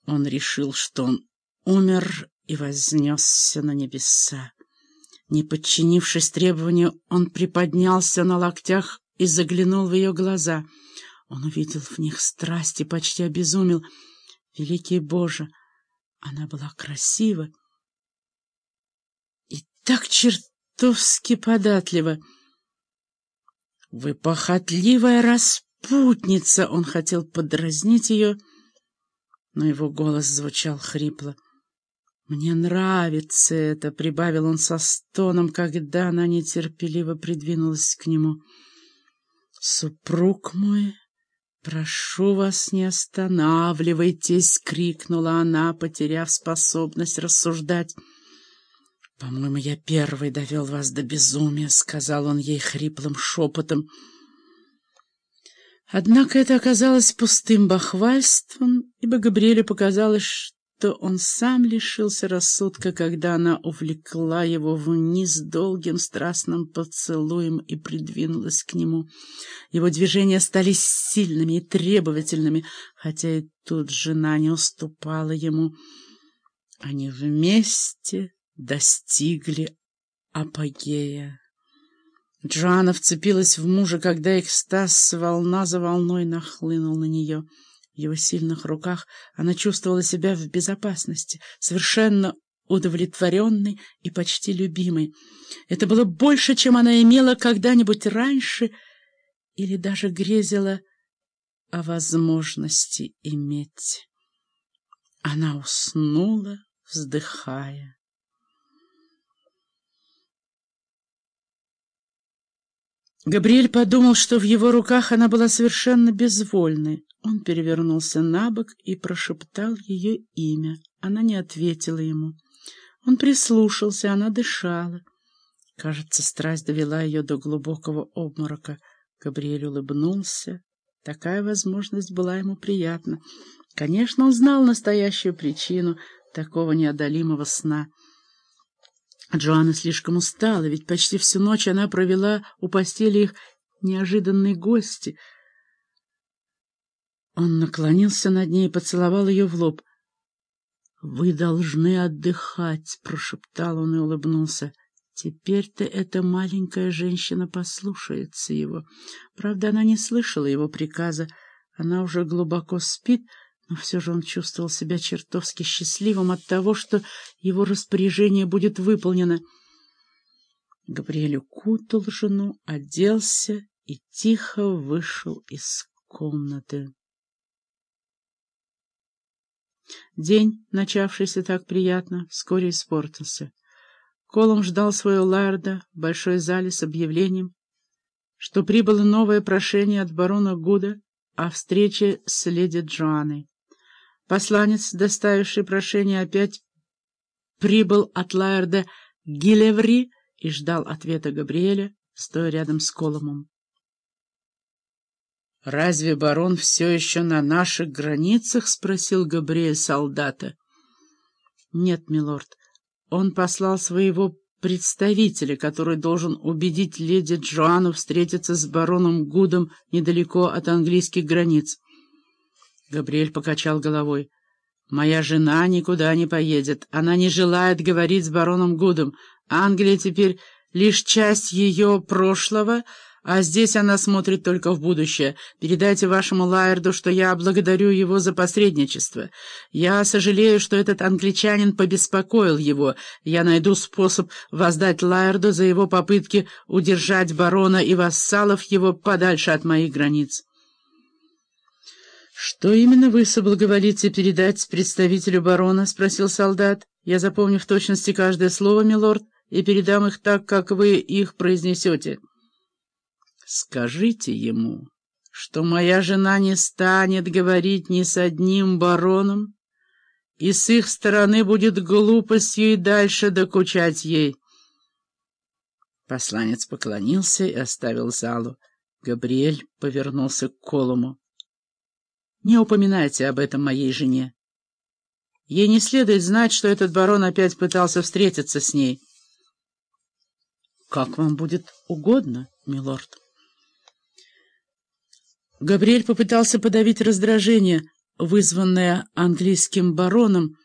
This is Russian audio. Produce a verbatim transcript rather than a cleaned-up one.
Он решил, что он умер и вознесся на небеса. Не подчинившись требованию, он приподнялся на локтях и заглянул в ее глаза. Он увидел в них страсть и почти обезумел. Великий Боже! Она была красива и так чертовски податлива. «Вы похотливая распутница!» Он хотел подразнить ее, но его голос звучал хрипло. «Мне нравится это», — прибавил он со стоном, когда она нетерпеливо придвинулась к нему. «Супруг мой, прошу вас, не останавливайтесь», — крикнула она, потеряв способность рассуждать. «По-моему, я первый довел вас до безумия», — сказал он ей хриплым шепотом. Однако это оказалось пустым бахвальством, ибо Габриэлю показалось, что он сам лишился рассудка, когда она увлекла его вниз долгим страстным поцелуем и придвинулась к нему. Его движения стали сильными и требовательными, хотя и тут жена не уступала ему. Они вместе достигли апогея. Джоанна вцепилась в мужа, когда экстаз волна за волной нахлынул на нее. В его сильных руках она чувствовала себя в безопасности, совершенно удовлетворенной и почти любимой. Это было больше, чем она имела когда-нибудь раньше или даже грезила о возможности иметь. Она уснула, вздыхая. Габриэль подумал, что в его руках она была совершенно безвольной. Он перевернулся на бок и прошептал ее имя. Она не ответила ему. Он прислушался, она дышала. Кажется, страсть довела ее до глубокого обморока. Габриэль улыбнулся. Такая возможность была ему приятна. Конечно, он знал настоящую причину такого неодолимого сна. Джоанна слишком устала, ведь почти всю ночь она провела у постели их неожиданной гости. Он наклонился над ней и поцеловал ее в лоб. «Вы должны отдыхать», — прошептал он и улыбнулся. Теперь-то эта маленькая женщина послушается его. Правда, она не слышала его приказа. Она уже глубоко спит, но все же он чувствовал себя чертовски счастливым от того, что его распоряжение будет выполнено. Габриэль укутал жену, оделся и тихо вышел из комнаты. День, начавшийся так приятно, вскоре испортился. Колум ждал своего лаэрда в большой зале с объявлением, что прибыло новое прошение от барона Гуда о встрече с леди Джоанной. Посланец, доставивший прошение, опять прибыл от лаэрда Гилеври и ждал ответа Габриэля, стоя рядом с Колумом. «Разве барон все еще на наших границах?» — спросил Габриэль солдата. «Нет, милорд. Он послал своего представителя, который должен убедить леди Джоанну встретиться с бароном Гудом недалеко от английских границ». Габриэль покачал головой. «Моя жена никуда не поедет. Она не желает говорить с бароном Гудом. Англия теперь лишь часть ее прошлого, а здесь она смотрит только в будущее. Передайте вашему лаэрду, что я благодарю его за посредничество. Я сожалею, что этот англичанин побеспокоил его. Я найду способ воздать лаэрду за его попытки удержать барона и вассалов его подальше от моих границ». «Что именно вы соблаговолите передать представителю барона?» — спросил солдат. «Я запомню в точности каждое слово, милорд, и передам их так, как вы их произнесете». «Скажите ему, что моя жена не станет говорить ни с одним бароном, и с их стороны будет глупостью и дальше докучать ей». Посланец поклонился и оставил залу. Габриэль повернулся к Колуму. «Не упоминайте об этом моей жене. Ей не следует знать, что этот барон опять пытался встретиться с ней». «Как вам будет угодно, милорд». Габриэль попытался подавить раздражение. вызванная английским бароном,